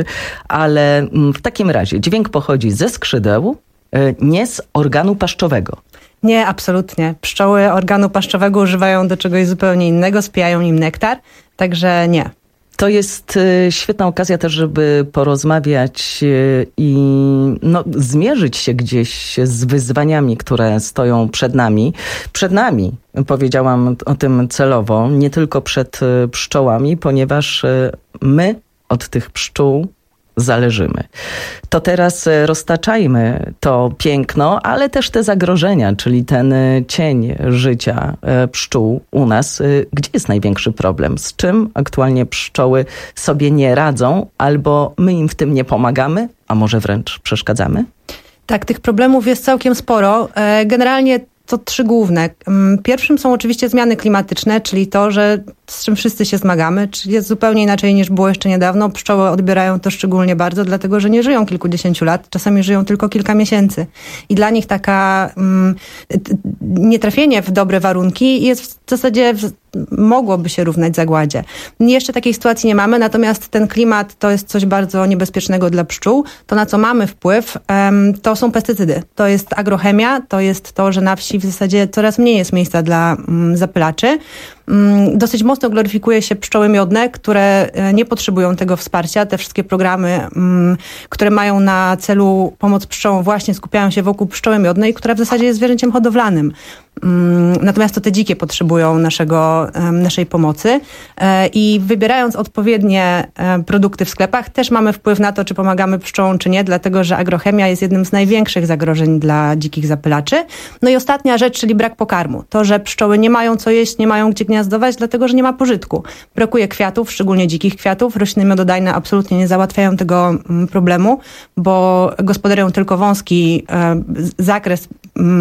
Ale w takim razie dźwięk pochodzi ze skrzydeł, nie z organu paszczowego. Nie, absolutnie. Pszczoły organu paszczowego używają do czegoś zupełnie innego, spijają nim nektar, także nie. To jest świetna okazja też, żeby porozmawiać i no, zmierzyć się gdzieś z wyzwaniami, które stoją przed nami. Przed nami, powiedziałam o tym celowo, nie tylko przed pszczołami, ponieważ my od tych pszczół zależymy. To teraz roztaczajmy to piękno, ale też te zagrożenia, czyli ten cień życia pszczół u nas. Gdzie jest największy problem? Z czym aktualnie pszczoły sobie nie radzą, albo my im w tym nie pomagamy, a może wręcz przeszkadzamy? Tak, tych problemów jest całkiem sporo. Generalnie to trzy główne. Pierwszym są oczywiście zmiany klimatyczne, czyli to, że z czym wszyscy się zmagamy, czyli jest zupełnie inaczej niż było jeszcze niedawno. Pszczoły odbierają to szczególnie bardzo, dlatego że nie żyją kilkudziesięciu lat, czasami żyją tylko kilka miesięcy. I dla nich taka mm, nietrafienie w dobre warunki jest w zasadzie w, mogłoby się równać zagładzie. Jeszcze takiej sytuacji nie mamy, natomiast ten klimat to jest coś bardzo niebezpiecznego dla pszczół. To, na co mamy wpływ, um, to są pestycydy. To jest agrochemia, to jest to, że na wsi w zasadzie coraz mniej jest miejsca dla um, zapylaczy. Um, dosyć mocno gloryfikuje się pszczoły miodne, które nie potrzebują tego wsparcia. Te wszystkie programy, um, które mają na celu pomoc pszczołom, właśnie skupiają się wokół pszczoły miodnej, która w zasadzie jest zwierzęciem hodowlanym. Natomiast to te dzikie potrzebują naszego, naszej pomocy i wybierając odpowiednie produkty w sklepach też mamy wpływ na to, czy pomagamy pszczołom, czy nie, dlatego że agrochemia jest jednym z największych zagrożeń dla dzikich zapylaczy. No i ostatnia rzecz, czyli brak pokarmu. To, że pszczoły nie mają co jeść, nie mają gdzie gniazdować, dlatego że nie ma pożytku. Brakuje kwiatów, szczególnie dzikich kwiatów. Rośliny miododajne absolutnie nie załatwiają tego problemu, bo gospodarują tylko wąski zakres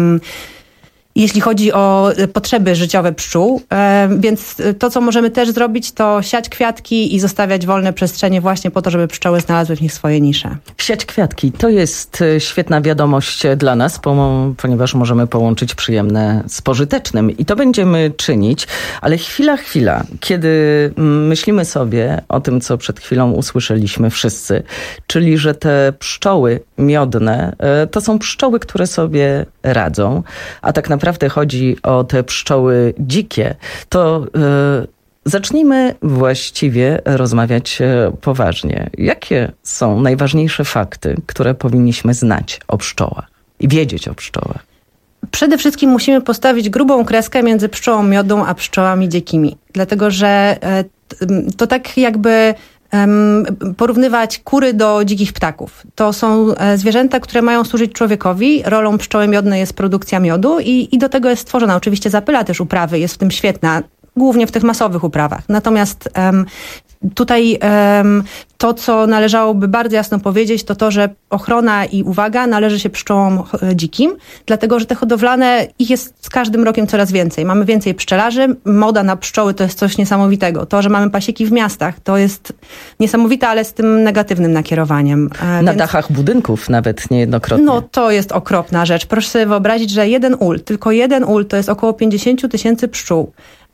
jeśli chodzi o potrzeby życiowe pszczół, więc to, co możemy też zrobić, to siać kwiatki i zostawiać wolne przestrzenie właśnie po to, żeby pszczoły znalazły w nich swoje nisze. Siać kwiatki, to jest świetna wiadomość dla nas, ponieważ możemy połączyć przyjemne z pożytecznym i to będziemy czynić, ale chwila, chwila, kiedy myślimy sobie o tym, co przed chwilą usłyszeliśmy wszyscy, czyli, że te pszczoły miodne to są pszczoły, które sobie radzą, a tak naprawdę naprawdę chodzi o te pszczoły dzikie, to yy, zacznijmy właściwie rozmawiać poważnie. Jakie są najważniejsze fakty, które powinniśmy znać o pszczołach i wiedzieć o pszczołach? Przede wszystkim musimy postawić grubą kreskę między pszczołą miodą a pszczołami dzikimi, dlatego że yy, to tak jakby porównywać kury do dzikich ptaków. To są zwierzęta, które mają służyć człowiekowi. Rolą pszczoły miodnej jest produkcja miodu i, i do tego jest stworzona. Oczywiście zapyla też uprawy, jest w tym świetna, głównie w tych masowych uprawach. Natomiast um, tutaj um, to, co należałoby bardzo jasno powiedzieć, to to, że ochrona i uwaga należy się pszczołom dzikim, dlatego że te hodowlane, ich jest z każdym rokiem coraz więcej. Mamy więcej pszczelarzy, moda na pszczoły to jest coś niesamowitego. To, że mamy pasieki w miastach, to jest niesamowite, ale z tym negatywnym nakierowaniem. Na Więc, dachach budynków nawet niejednokrotnie. No to jest okropna rzecz. Proszę sobie wyobrazić, że jeden ul, tylko jeden ul to jest około pięćdziesiąt tysięcy pszczół.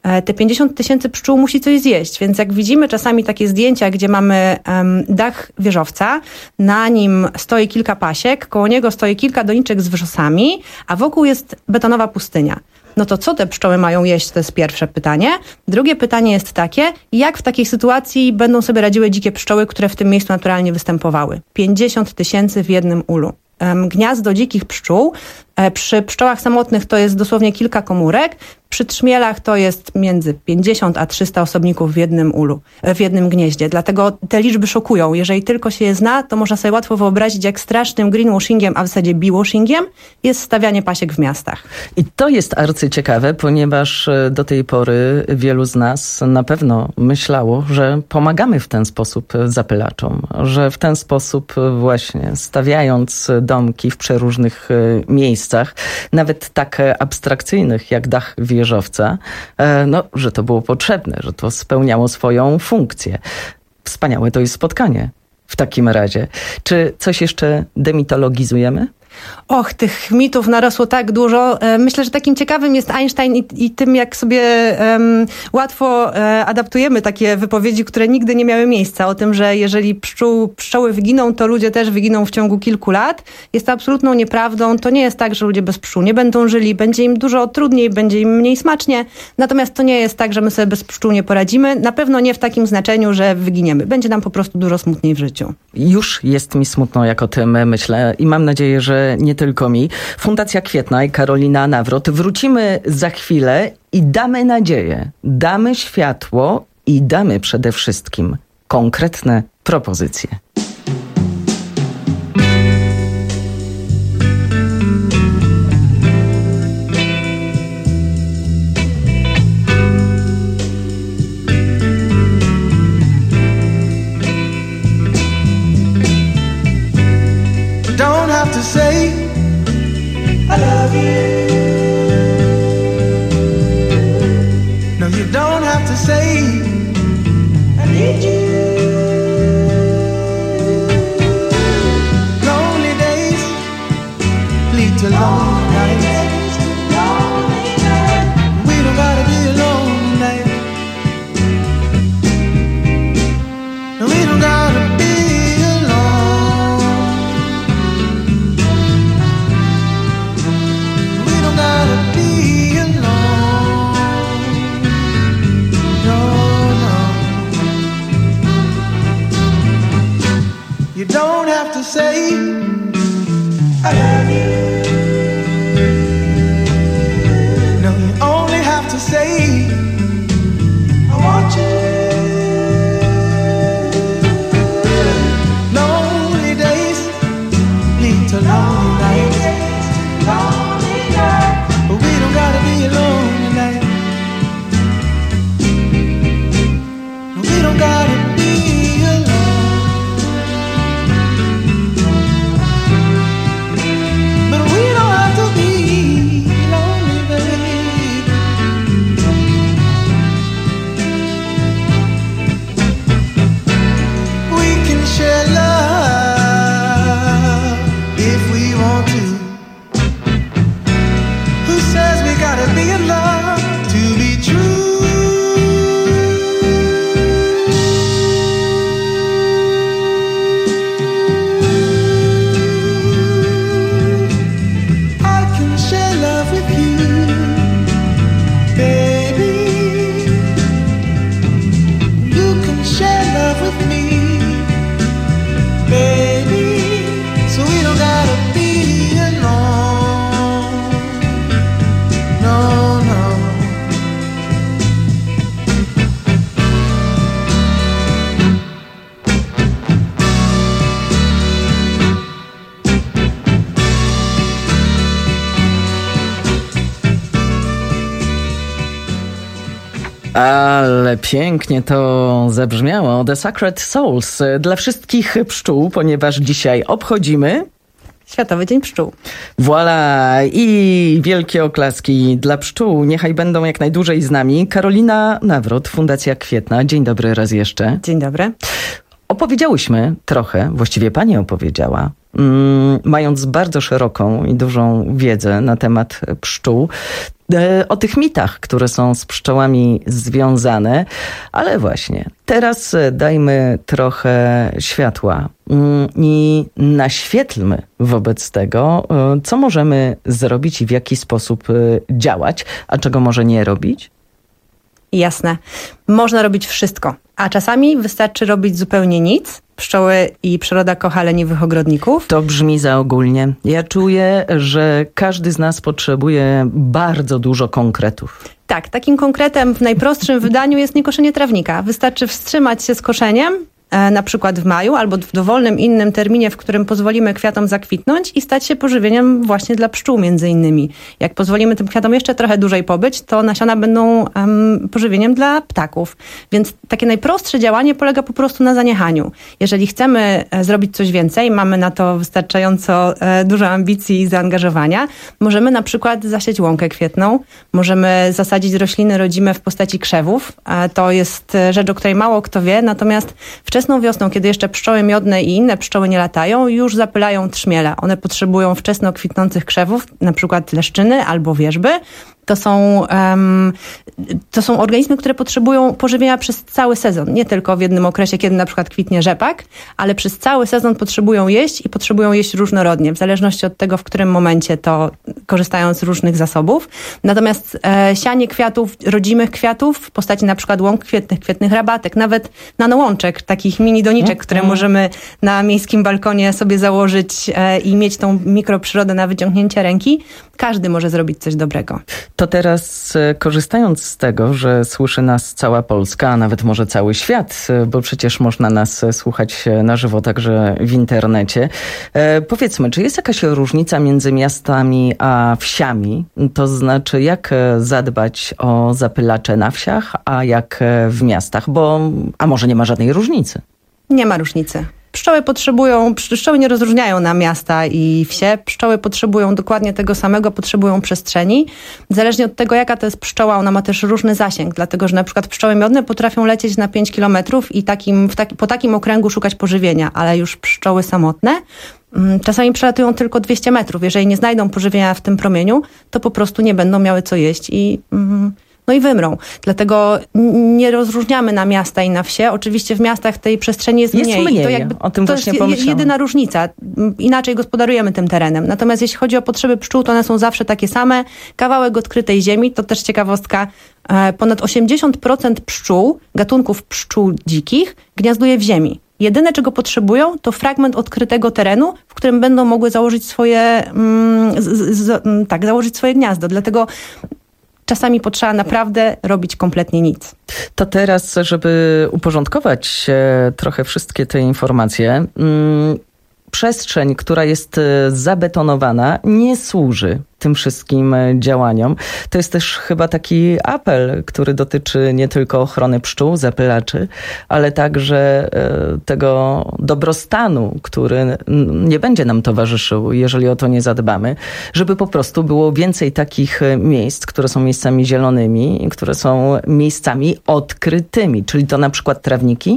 te pięćdziesiąt tysięcy pszczół musi coś zjeść. Więc jak widzimy czasami takie zdjęcia, gdzie mamy um, dach wieżowca, na nim stoi kilka pasiek, koło niego stoi kilka doniczek z wrzosami, a wokół jest betonowa pustynia. No to co te pszczoły mają jeść? To jest pierwsze pytanie. Drugie pytanie jest takie, jak w takiej sytuacji będą sobie radziły dzikie pszczoły, które w tym miejscu naturalnie występowały? pięćdziesiąt tysięcy w jednym ulu. Gniazdo dzikich pszczół, przy pszczołach samotnych to jest dosłownie kilka komórek, przy trzmielach to jest między pięćdziesiąt a trzysta osobników w jednym ulu, w jednym gnieździe. Dlatego te liczby szokują. Jeżeli tylko się je zna, to można sobie łatwo wyobrazić, jak strasznym greenwashingiem, a w zasadzie bewashingiem jest stawianie pasiek w miastach. I to jest arcyciekawe, ponieważ do tej pory wielu z nas na pewno myślało, że pomagamy w ten sposób zapylaczom, że w ten sposób właśnie stawiając domki w przeróżnych miejscach, nawet tak abstrakcyjnych jak dach wieżowca, no, że to było potrzebne, że to spełniało swoją funkcję. Wspaniałe to jest spotkanie w takim razie. Czy coś jeszcze demitologizujemy? Och, tych mitów narosło tak dużo. Myślę, że takim ciekawym jest Einstein i, i tym, jak sobie um, łatwo um, adaptujemy takie wypowiedzi, które nigdy nie miały miejsca. O tym, że jeżeli pszczół, pszczoły wyginą, to ludzie też wyginą w ciągu kilku lat. Jest to absolutną nieprawdą. To nie jest tak, że ludzie bez pszczół nie będą żyli. Będzie im dużo trudniej, będzie im mniej smacznie. Natomiast to nie jest tak, że my sobie bez pszczół nie poradzimy. Na pewno nie w takim znaczeniu, że wyginiemy. Będzie nam po prostu dużo smutniej w życiu. Już jest mi smutno, jak o tym myślę i mam nadzieję, że nie tylko mi. Fundacja Kwietna i Karolina Nawrot. Wrócimy za chwilę i damy nadzieję, damy światło i damy przede wszystkim konkretne propozycje. Don't have to say I love you. No, you don't have to say I need you. Lonely days lead to lonely nights. We don't gotta be alone tonight. No, we don't gotta be You don't have to say I love you. No, you only have to say I want you. Lonely days lead to lonely nights. But we don't gotta be alone tonight. We don't gotta be alone. Ale pięknie to zabrzmiało. The Sacred Souls dla wszystkich pszczół, ponieważ dzisiaj obchodzimy Światowy Dzień Pszczół. Voilà! I wielkie oklaski dla pszczół. Niechaj będą jak najdłużej z nami. Karolina Nawrot, Fundacja Kwietna. Dzień dobry raz jeszcze. Dzień dobry. Opowiedziałyśmy trochę, właściwie pani opowiedziała mając bardzo szeroką i dużą wiedzę na temat pszczół, o tych mitach, które są z pszczołami związane, ale właśnie teraz dajmy trochę światła i naświetlmy wobec tego, co możemy zrobić i w jaki sposób działać, a czego może nie robić. Jasne. Można robić wszystko, a czasami wystarczy robić zupełnie nic. Pszczoły i przyroda kocha leniwych ogrodników. To brzmi za ogólnie. Ja czuję, że każdy z nas potrzebuje bardzo dużo konkretów. Tak, takim konkretem w najprostszym wydaniu jest niekoszenie trawnika. Wystarczy wstrzymać się z koszeniem, na przykład w maju albo w dowolnym innym terminie, w którym pozwolimy kwiatom zakwitnąć i stać się pożywieniem właśnie dla pszczół między innymi. Jak pozwolimy tym kwiatom jeszcze trochę dłużej pobyć, to nasiona będą um, pożywieniem dla ptaków. Więc takie najprostsze działanie polega po prostu na zaniechaniu. Jeżeli chcemy zrobić coś więcej, mamy na to wystarczająco e, dużo ambicji i zaangażowania, możemy na przykład zasiać łąkę kwietną, możemy zasadzić rośliny rodzime w postaci krzewów. E, to jest rzecz, o której mało kto wie, natomiast wczesną wiosną, kiedy jeszcze pszczoły miodne i inne pszczoły nie latają, już zapylają trzmiele. One potrzebują wczesno kwitnących krzewów, na przykład leszczyny albo wierzby. To są, um, to są organizmy, które potrzebują pożywienia przez cały sezon. Nie tylko w jednym okresie, kiedy na przykład kwitnie rzepak, ale przez cały sezon potrzebują jeść i potrzebują jeść różnorodnie, w zależności od tego, w którym momencie to korzystają z różnych zasobów. Natomiast e, sianie kwiatów, rodzimych kwiatów w postaci na przykład łąk kwietnych, kwietnych rabatek, nawet nanołączek, takich mini doniczek, które mm. możemy na miejskim balkonie sobie założyć e, i mieć tą mikroprzyrodę na wyciągnięcie ręki, każdy może zrobić coś dobrego. To teraz, korzystając z tego, że słyszy nas cała Polska, a nawet może cały świat, bo przecież można nas słuchać na żywo także w internecie. E, powiedzmy, czy jest jakaś różnica między miastami a wsiami? To znaczy, jak zadbać o zapylacze na wsiach, a jak w miastach? Bo, a może nie ma żadnej różnicy? Nie ma różnicy. Pszczoły potrzebują, pszczoły nie rozróżniają na miasta i wsie. Pszczoły potrzebują dokładnie tego samego, potrzebują przestrzeni. Zależnie od tego, jaka to jest pszczoła, ona ma też różny zasięg, dlatego że na przykład pszczoły miodne potrafią lecieć na pięć kilometrów i takim, w taki, po takim okręgu szukać pożywienia, ale już pszczoły samotne czasami przelatują tylko dwieście metrów. Jeżeli nie znajdą pożywienia w tym promieniu, to po prostu nie będą miały co jeść i... Mm, no i wymrą. Dlatego nie rozróżniamy na miasta i na wsie. Oczywiście w miastach tej przestrzeni jest, jest mniej. mniej. I to jakby, o tym to właśnie jest pomyślałam. jedyna różnica. Inaczej gospodarujemy tym terenem. Natomiast jeśli chodzi o potrzeby pszczół, to one są zawsze takie same. Kawałek odkrytej ziemi, to też ciekawostka. Ponad osiemdziesiąt procent pszczół, gatunków pszczół dzikich, gniazduje w ziemi. Jedyne, czego potrzebują, to fragment odkrytego terenu, w którym będą mogły założyć swoje, mm, z, z, tak, założyć swoje gniazdo. Dlatego czasami potrzeba naprawdę robić kompletnie nic. To teraz, żeby uporządkować trochę wszystkie te informacje, przestrzeń, która jest zabetonowana, nie służy tym wszystkim działaniom. To jest też chyba taki apel, który dotyczy nie tylko ochrony pszczół, zapylaczy, ale także tego dobrostanu, który nie będzie nam towarzyszył, jeżeli o to nie zadbamy, żeby po prostu było więcej takich miejsc, które są miejscami zielonymi, które są miejscami odkrytymi, czyli to na przykład trawniki?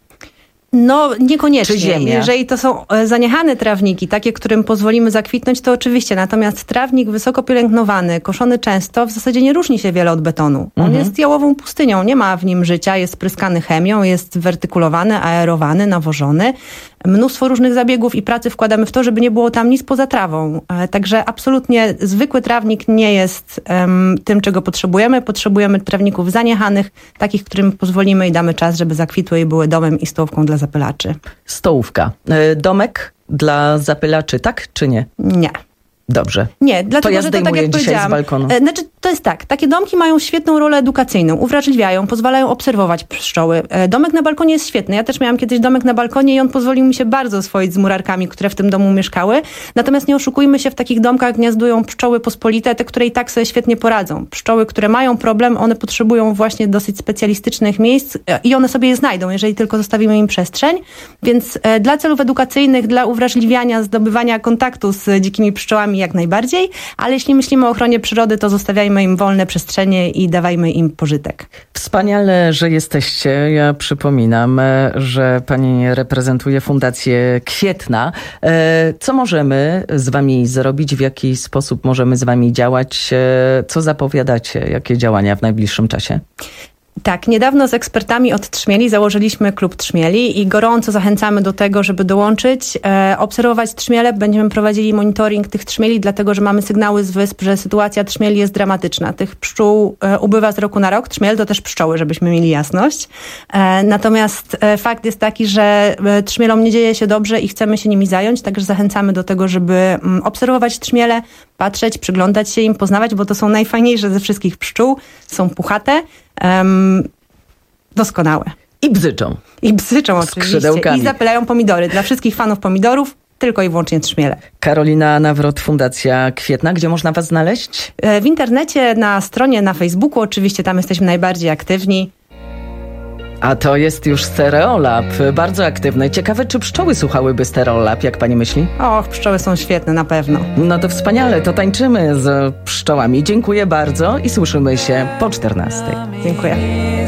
No niekoniecznie. Czy ziemia? Jeżeli to są zaniechane trawniki, takie, którym pozwolimy zakwitnąć, to oczywiście. Natomiast trawnik wysoko pielęgnowany, koszony często, w zasadzie nie różni się wiele od betonu. On mhm. jest jałową pustynią, nie ma w nim życia, jest spryskany chemią, jest wertykulowany, aerowany, nawożony. Mnóstwo różnych zabiegów i pracy wkładamy w to, żeby nie było tam nic poza trawą. Także absolutnie zwykły trawnik nie jest um, tym, czego potrzebujemy. Potrzebujemy trawników zaniechanych, takich, którym pozwolimy i damy czas, żeby zakwitły i były domem i stołówką dla zapylaczy. Stołówka. Domek dla zapylaczy, tak czy nie? Nie. Dobrze. Nie, dlatego, to ja że to tak jak dzisiaj z balkonu. Znaczy, to jest tak, takie domki mają świetną rolę edukacyjną, uwrażliwiają, pozwalają obserwować pszczoły. Domek na balkonie jest świetny. Ja też miałam kiedyś domek na balkonie i on pozwolił mi się bardzo oswoić z murarkami, które w tym domu mieszkały. Natomiast nie oszukujmy się, w takich domkach gniazdują pszczoły pospolite, te, które i tak sobie świetnie poradzą. Pszczoły, które mają problem, one potrzebują właśnie dosyć specjalistycznych miejsc i one sobie je znajdą, jeżeli tylko zostawimy im przestrzeń. Więc dla celów edukacyjnych, dla uwrażliwiania, zdobywania kontaktu z dzikimi pszczołami jak najbardziej, ale jeśli myślimy o ochronie przyrody, to zostawiajmy dajmy im wolne przestrzenie i dawajmy im pożytek. Wspaniale, że jesteście. Ja przypominam, że pani reprezentuje Fundację Kwietna. Co możemy z wami zrobić? W jaki sposób możemy z wami działać? Co zapowiadacie? Jakie działania w najbliższym czasie? Tak, niedawno z ekspertami od trzmieli założyliśmy klub trzmieli i gorąco zachęcamy do tego, żeby dołączyć, e, obserwować trzmiele. Będziemy prowadzili monitoring tych trzmieli, dlatego że mamy sygnały z wysp, że sytuacja trzmieli jest dramatyczna. Tych pszczół e, ubywa z roku na rok. Trzmiel to też pszczoły, żebyśmy mieli jasność. E, natomiast e, fakt jest taki, że e, trzmielom nie dzieje się dobrze i chcemy się nimi zająć, także zachęcamy do tego, żeby m, obserwować trzmiele, patrzeć, przyglądać się im, poznawać, bo to są najfajniejsze ze wszystkich pszczół. Są puchate, um, doskonałe. I bzyczą. I bzyczą oczywiście. I zapylają pomidory. Dla wszystkich fanów pomidorów tylko i wyłącznie trzmiele. Karolina Nawrot, Fundacja Kwietna. Gdzie można was znaleźć? W internecie, na stronie, na Facebooku. Oczywiście tam jesteśmy najbardziej aktywni. A to jest już Stereolab, bardzo aktywny. Ciekawe, czy pszczoły słuchałyby Stereolab, jak pani myśli? Och, pszczoły są świetne, na pewno. No to wspaniale, to tańczymy z pszczołami. Dziękuję bardzo i słyszymy się po czternastej. Dziękuję.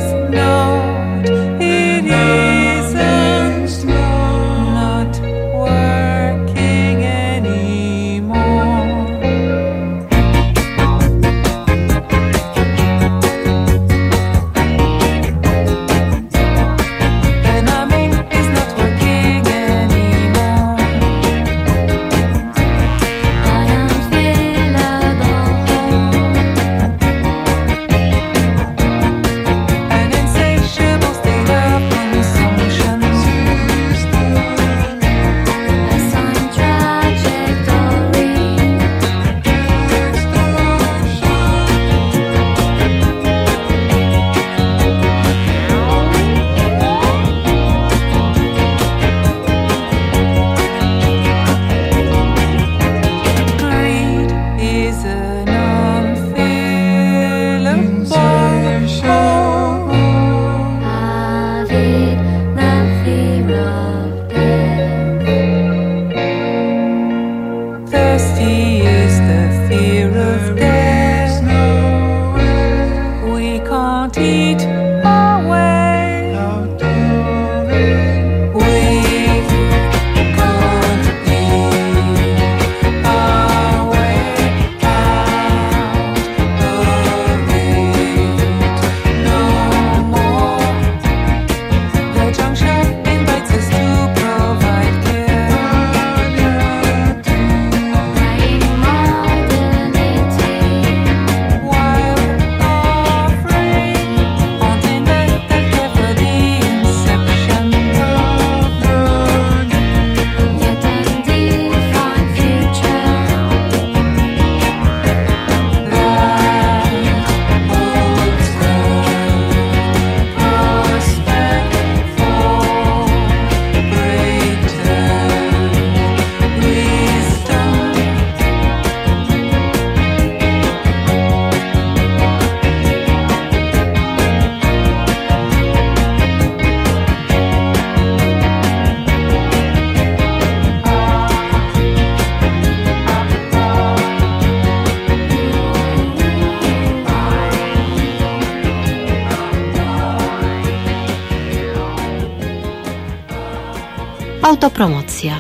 Autopromocja.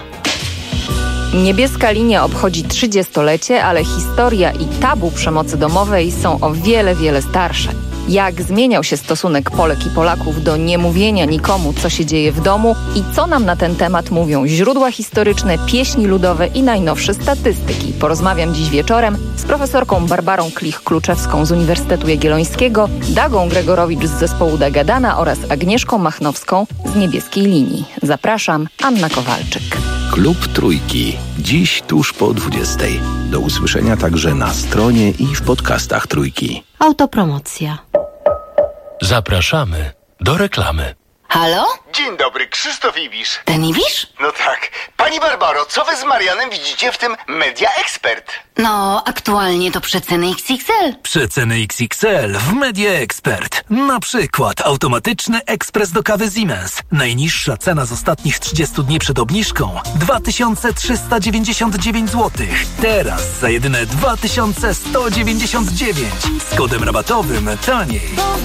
Niebieska Linia obchodzi trzydziestolecie, ale historia i tabu przemocy domowej są o wiele, wiele starsze. Jak zmieniał się stosunek Polek i Polaków do niemówienia nikomu, co się dzieje w domu i co nam na ten temat mówią źródła historyczne, pieśni ludowe i najnowsze statystyki. Porozmawiam dziś wieczorem z profesorką Barbarą Klich-Kluczewską z Uniwersytetu Jagiellońskiego, Dagą Gregorowicz z zespołu Dagadana oraz Agnieszką Machnowską z Niebieskiej Linii. Zapraszam, Anna Kowalczyk. Klub Trójki. Dziś tuż po dwudziestej. Do usłyszenia także na stronie i w podcastach Trójki. Autopromocja. Zapraszamy do reklamy. Halo? Dzień dobry, Krzysztof Ibisz. Ten Ibisz? No tak. Pani Barbaro, co wy z Marianem widzicie w tym Media Expert? No, aktualnie to przeceny X X L. Przeceny X X L w Media Expert. Na przykład automatyczny ekspres do kawy Siemens. Najniższa cena z ostatnich trzydziestu dni przed obniżką dwa tysiące trzysta dziewięćdziesiąt dziewięć złotych. Teraz za jedyne dwa tysiące sto dziewięćdziesiąt dziewięć. Z kodem rabatowym taniej.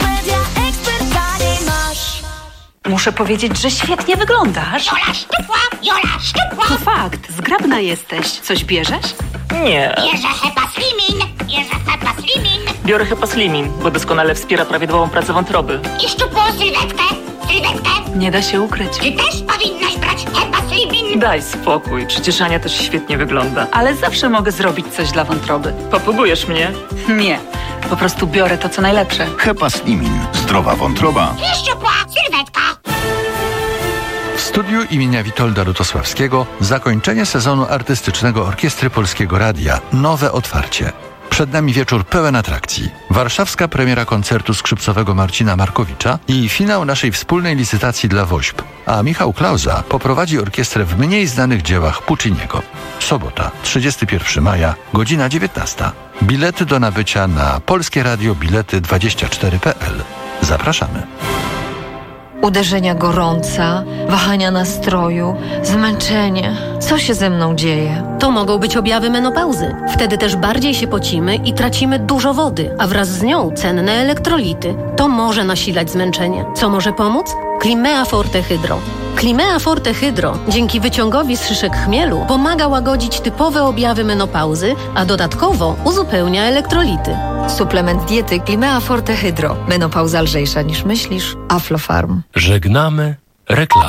Muszę powiedzieć, że świetnie wyglądasz. Jola szczupła, Jola szczupła. To fakt, zgrabna jesteś. Coś bierzesz? Nie. Bierze Hepa Slimin, bierze Hepa Slimin. Biorę Hepa Slimin, bo doskonale wspiera prawidłową pracę wątroby. I szczupłą sylwetkę, sylwetkę. Nie da się ukryć. Ty też powinnaś brać Hepa Slimin. Daj spokój, przecież Ania też świetnie wygląda. Ale zawsze mogę zrobić coś dla wątroby. Popugujesz mnie? Nie, po prostu biorę to, co najlepsze. Hepa Slimin. Zdrowa wątroba. I szczupła sylwetka. W studiu imienia Witolda Lutosławskiego zakończenie sezonu artystycznego Orkiestry Polskiego Radia. Nowe otwarcie. Przed nami wieczór pełen atrakcji. Warszawska premiera koncertu skrzypcowego Marcina Markowicza i finał naszej wspólnej licytacji dla WOŚP. A Michał Klauza poprowadzi orkiestrę w mniej znanych dziełach Pucciniego. Sobota, trzydziestego pierwszego maja, godzina dziewiętnasta. Bilety do nabycia na Polskie Radio Bilety dwadzieścia cztery kropka p l. Zapraszamy. Uderzenia gorąca, wahania nastroju, zmęczenie. Co się ze mną dzieje? To mogą być objawy menopauzy. Wtedy też bardziej się pocimy i tracimy dużo wody, a wraz z nią cenne elektrolity. To może nasilać zmęczenie. Co może pomóc? Climea Forte Hydro. Climea Forte Hydro dzięki wyciągowi z szyszek chmielu pomaga łagodzić typowe objawy menopauzy, a dodatkowo uzupełnia elektrolity. Suplement diety Climea Forte Hydro. Menopauza lżejsza niż myślisz. Aflofarm. Żegnamy reklamę.